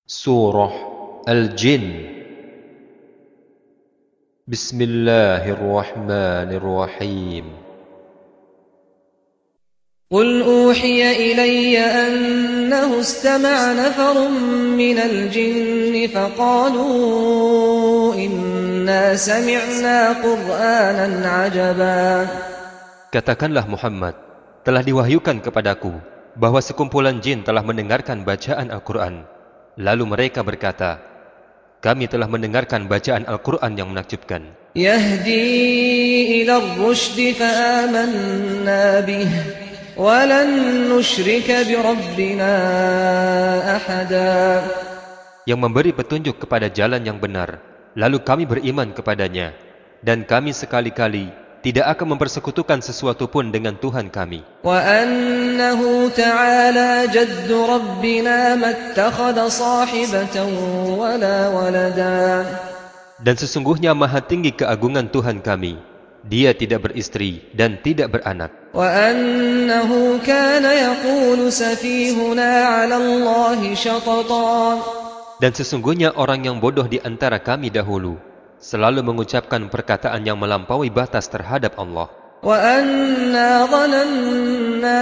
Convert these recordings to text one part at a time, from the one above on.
Surah Al-Jin. Bismillahirrahmanirrahim. قل أوحي إلي أنه استمع نفر من الجن فقالوا إنا سمعنا قرآنا عجبا. Katakanlah Muhammad, telah diwahyukan kepadaku bahwa sekumpulan jin telah mendengarkan bacaan Al-Quran. Lalu mereka berkata, kami telah mendengarkan bacaan Al-Quran yang menakjubkan. يهدي إلى الرشد فآمنا به ولن نشرك بربنا أحدا. Yang memberi petunjuk kepada jalan yang benar, lalu kami beriman kepadanya, dan kami sekali-kali tidak akan mempersekutukan sesuatu pun dengan Tuhan kami. وأنه تعالى جد ربنا ما اتخذ صاحبة ولا ولدا. Dan sesungguhnya maha tinggi keagungan Tuhan kami, Dia tidak beristri dan tidak beranak. وأنه كان يقول سفيهنا على الله شططا. Dan sesungguhnya orang yang bodoh di antara kami dahulu selalu mengucapkan perkataan yang melampaui batas terhadap Allah. وأنا ظننا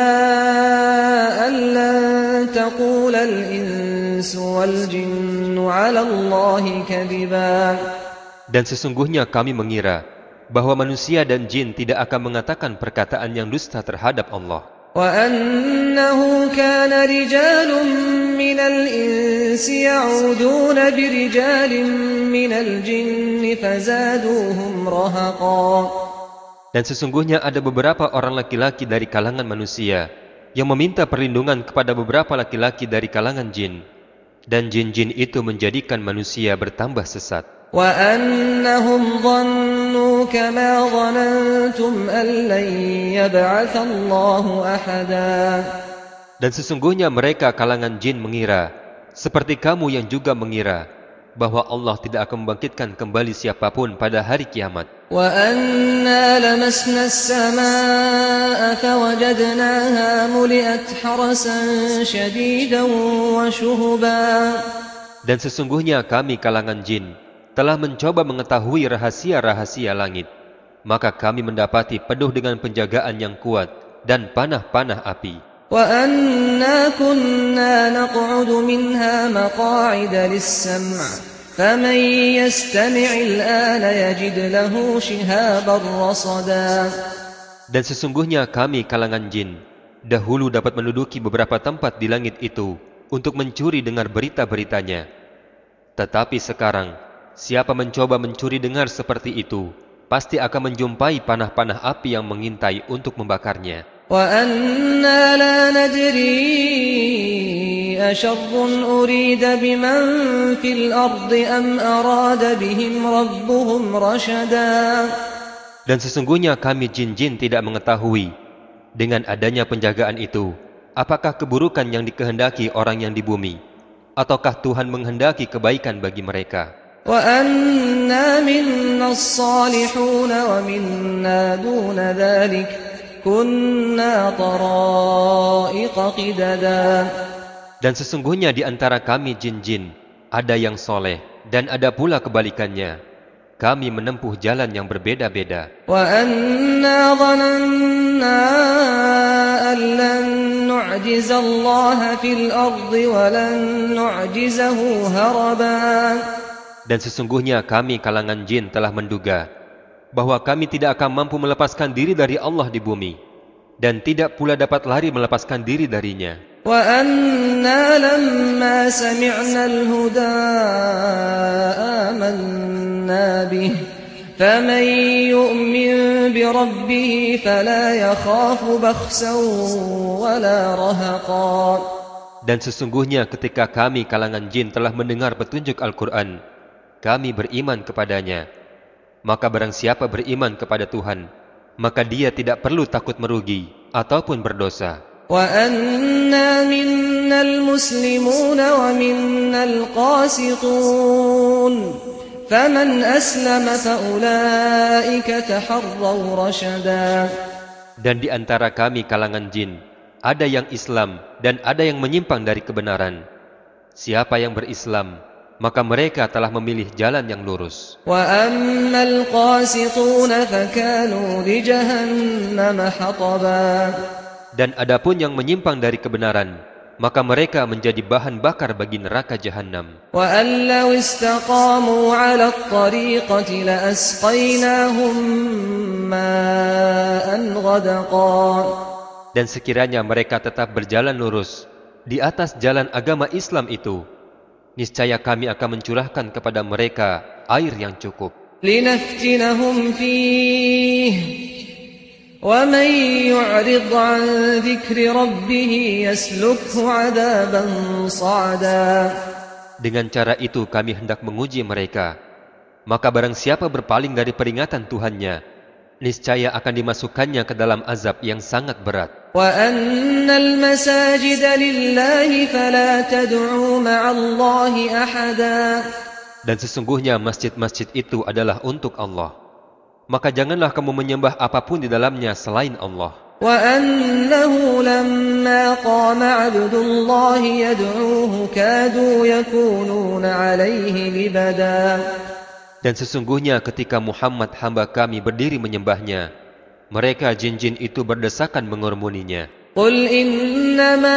أن لن تقول الإنس والجن على الله كذبا. Dan sesungguhnya kami mengira bahwa manusia dan jin tidak akan mengatakan perkataan yang dusta terhadap Allah. وأنه كان رجال من الإنس يعوذون برجال من الجن فزادوهم رهقا. Dan sesungguhnya ada beberapa orang laki-laki dari kalangan manusia yang meminta perlindungan kepada beberapa laki-laki dari kalangan jin. Dan jin-jin itu menjadikan manusia bertambah sesat. وأنهم ظنوا كما ظننتم أن لن يبعث الله أحدا. Dan sesungguhnya mereka kalangan jin mengira, seperti kamu yang juga mengira, bahwa Allah tidak akan membangkitkan kembali siapapun pada hari kiamat. وأنا لمسنا السماء فوجدناها ملئت حرسا شديدا وشهبا. Dan sesungguhnya kami kalangan jin telah mencoba mengetahui rahasia-rahasia langit. Maka kami mendapati penuh dengan penjagaan yang kuat dan panah-panah api. وَأَنَّا كُنَّا نَقْعُدُ مِنْهَا مَقَاعِدَ لِلسَّمْعِ فَمَنْ يَسْتَمِعِ الْآنَ يَجِدْ لَهُ شِهَابًا رَصَدًا. Dan sesungguhnya kami kalangan jin dahulu dapat menduduki beberapa tempat di langit itu untuk mencuri dengar berita-beritanya. Tetapi sekarang, siapa mencoba mencuri dengar seperti itu, pasti akan menjumpai panah-panah api yang mengintai untuk membakarnya. وَأَنَّا لَا نَدْرِي أَشَرٌّ أُرِيدَ بِمَنْ فِي الْأَرْضِ أَمْ أَرَادَ بِهِمْ رَبُّهُمْ رَشَدًا. Dan sesungguhnya kami jin-jin tidak mengetahui dengan adanya penjagaan itu, apakah keburukan yang dikehendaki orang yang di bumi, ataukah Tuhan menghendaki kebaikan bagi mereka. وَأَنَّا مِنَّا الصَّالِحُونَ وَمِنَّا دُونَ ذَلِكَ كُنَّا طَرَائِقَ قِدَدًا. Dan sesungguhnya di antara kami jin-jin ada yang soleh dan ada pula kebalikannya. Kami menempuh jalan yang berbeda-beda. وَأَنَّا ظَنَنَّا أَن لَّن نُّعْجِزَ اللَّهَ فِي الْأَرْضِ وَلَن نُّعْجِزَهُ هَرَبًا. Dan sesungguhnya kami kalangan jin telah menduga bahwa kami tidak akan mampu melepaskan diri dari Allah di bumi, dan tidak pula dapat lari melepaskan diri darinya. وَأَنَّا لَمَّا سَمِعْنَا الْهُدَىٰ آمَنَّا بِهِ فَمَن يُؤْمِن بِرَبِّهِ فَلَا يَخَافُ بَخْسًا وَلَا رَهَقًا. Dan sesungguhnya ketika kami kalangan jin telah mendengar petunjuk Al-Quran, kami beriman kepadanya. Maka barang siapa beriman kepada Tuhan, maka dia tidak perlu takut merugi ataupun berdosa. وَأَنَّا مِنَّا الْمُسْلِمُونَ وَمِنَّا الْقَاسِطُونَ فَمَنْ أَسْلَمَ فَأُولَئِكَ تَحَرَّوْا رَشَدًا. Dan di antara kami kalangan jin ada yang Islam dan ada yang menyimpang dari kebenaran. Siapa yang berislam, maka mereka telah memilih jalan yang lurus. وَأَمَّا الْقَاسِطُونَ فَكَانُوا لِجَهَنَّمَ حَطَبًا. Dan adapun yang menyimpang dari kebenaran, maka mereka menjadi bahan bakar bagi neraka jahanam. وَأَن لَّوْ اسْتَقَامُوا عَلَى الطَّرِيقَةِ لَأَسْقَيْنَاهُم مَّاءً غَدَقًا. Dan sekiranya mereka tetap berjalan lurus di atas jalan agama Islam itu, niscaya kami akan mencurahkan kepada mereka air yang cukup. لِنَفْتِنَهُمْ فِيهِ وَمَن يُعْرِضْ عَن ذِكْرِ رَبِّهِ يَسْلُكْهُ عَذَابًا صَعَدًا. Dengan cara itu kami hendak menguji mereka. Maka barang siapa berpaling dari peringatan Tuhannya, niscaya akan dimasukkannya ke dalam azab yang sangat berat. وَأَنَّ الْمَسَاجِدَ لِلَّهِ فَلَا تَدْعُوا مَعَ اللَّهِ أَحَدًا. Dan sesungguhnya masjid-masjid itu adalah untuk Allah. Maka janganlah kamu menyembah apapun di dalamnya selain Allah. وَأَنَّهُ لَمَّا قَامَ عَبْدُ اللَّهِ يَدْعُوهُ كَادُوا يَكُونُونَ عَلَيْهِ لِبَدًا. Dan sesungguhnya ketika Muhammad hamba kami berdiri menyembahnya, mereka jin-jin itu berdesakan mengurmuninya. قُلْ إِنَّمَا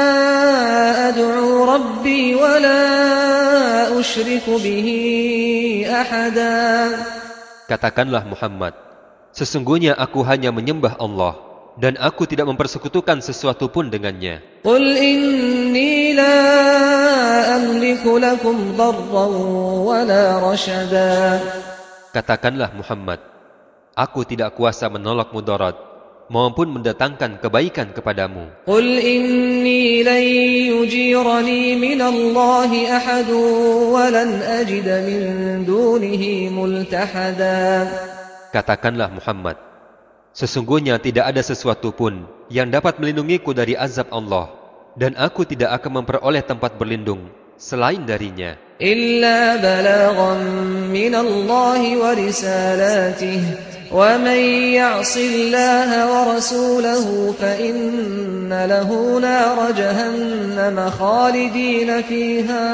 أَدْعُو رَبِّي وَلَا أُشْرِكُ بِهِ أَحَدًا. Katakanlah Muhammad, sesungguhnya aku hanya menyembah Allah, dan aku tidak mempersekutukan sesuatu pun dengannya. قُلْ إِنِّي لَا أَمْلِكُ لَكُمْ ضَرًّا وَلَا رَشَدًا. Katakanlah Muhammad, aku tidak kuasa menolak mudarat maupun mendatangkan kebaikan kepadamu. قُلْ إِنِّي لَن يُجِيرَنِي مِنَ اللَّهِ أَحَدٌ وَلَنْ أَجِدَ مِن دُونِهِ مُلْتَحَدًا. Katakanlah Muhammad, sesungguhnya tidak ada sesuatu pun yang dapat melindungiku dari azab Allah, dan aku tidak akan memperoleh tempat berlindung selain darinya. إِلَّا بَلَاغًا مِّنَ اللَّهِ وَرِسَالَاتِهِ وَمَن يَعْصِ اللَّهَ وَرَسُولَهُ فَإِنَّ لَهُ نَارَ جَهَنَّمَ خَالِدِينَ فِيهَا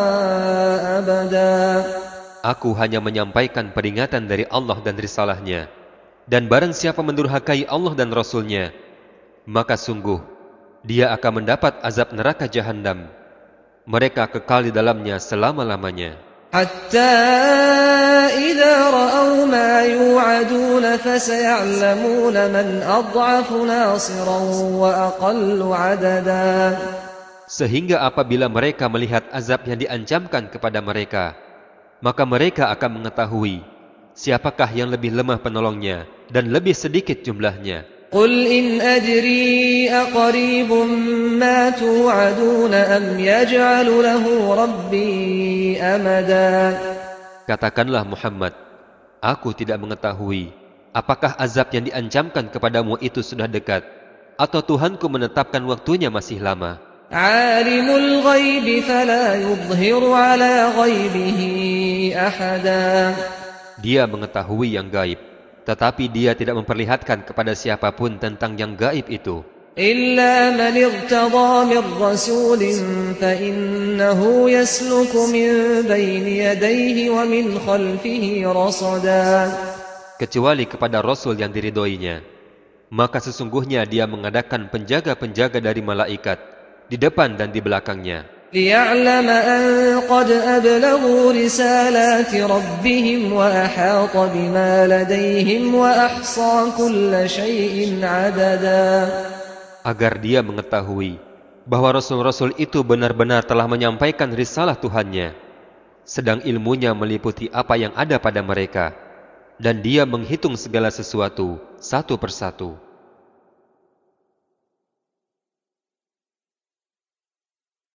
أَبَدًا. Aku hanya menyampaikan peringatan dari Allah dan risalahnya, dan barang siapa mendurhakai Allah dan Rasulnya, maka sungguh dia akan mendapat azab neraka jahanam. Mereka kekal di dalamnya selama-lamanya. حَتَّى إِذَا رَأَوْا مَا يُوعَدُونَ فَسَيَعْلَمُونَ مَنْ أَضْعَفُ نَاصِرًا وَأَقَلُّ عَدَدًا. Sehingga apabila mereka melihat azab yang diancamkan kepada mereka, maka mereka akan mengetahui siapakah yang lebih lemah penolongnya dan lebih sedikit jumlahnya. قُلْ إِنْ أَدْرِي أَقَرِيبٌ مَّا تُوعَدُونَ أَمْ يَجْعَلُ لَهُ رَبِّي أَمَدًا. Katakanlah Muhammad, aku tidak mengetahui apakah azab yang diancamkan kepadamu itu sudah dekat, atau Tuhanku menetapkan waktunya masih lama. عَالِمُ الْغَيْبِ فَلَا يُظْهِرُ عَلَى غَيْبِهِ أَحَدًا. Dia mengetahui yang gaib, tetapi dia tidak memperlihatkan kepada siapapun tentang yang gaib itu. إِلَّا مَنِ ارْتَضَىٰ مِن رَّسُولٍ فَإِنَّهُ يَسْلُكُ مِن بَيْنِ يَدَيْهِ وَمِنْ خَلْفِهِ رَصَدًا. Kecuali kepada Rasul yang diridhoinya, maka sesungguhnya dia mengadakan penjaga-penjaga dari malaikat di depan dan di belakangnya, لِيَعْلَمَ أَن قَدْ أَبْلَغُوا رِسَالَاتِ رَبِّهِمْ وَأَحَاطَ بِمَا لَدَيْهِمْ وَأَحْصَىٰ كُلَّ شَيْءٍ عَدَدًا. agar dia mengetahui bahwa Rasul-Rasul itu benar-benar telah menyampaikan risalah Tuhannya, sedang ilmunya meliputi apa yang ada pada mereka, dan dia menghitung segala sesuatu satu persatu.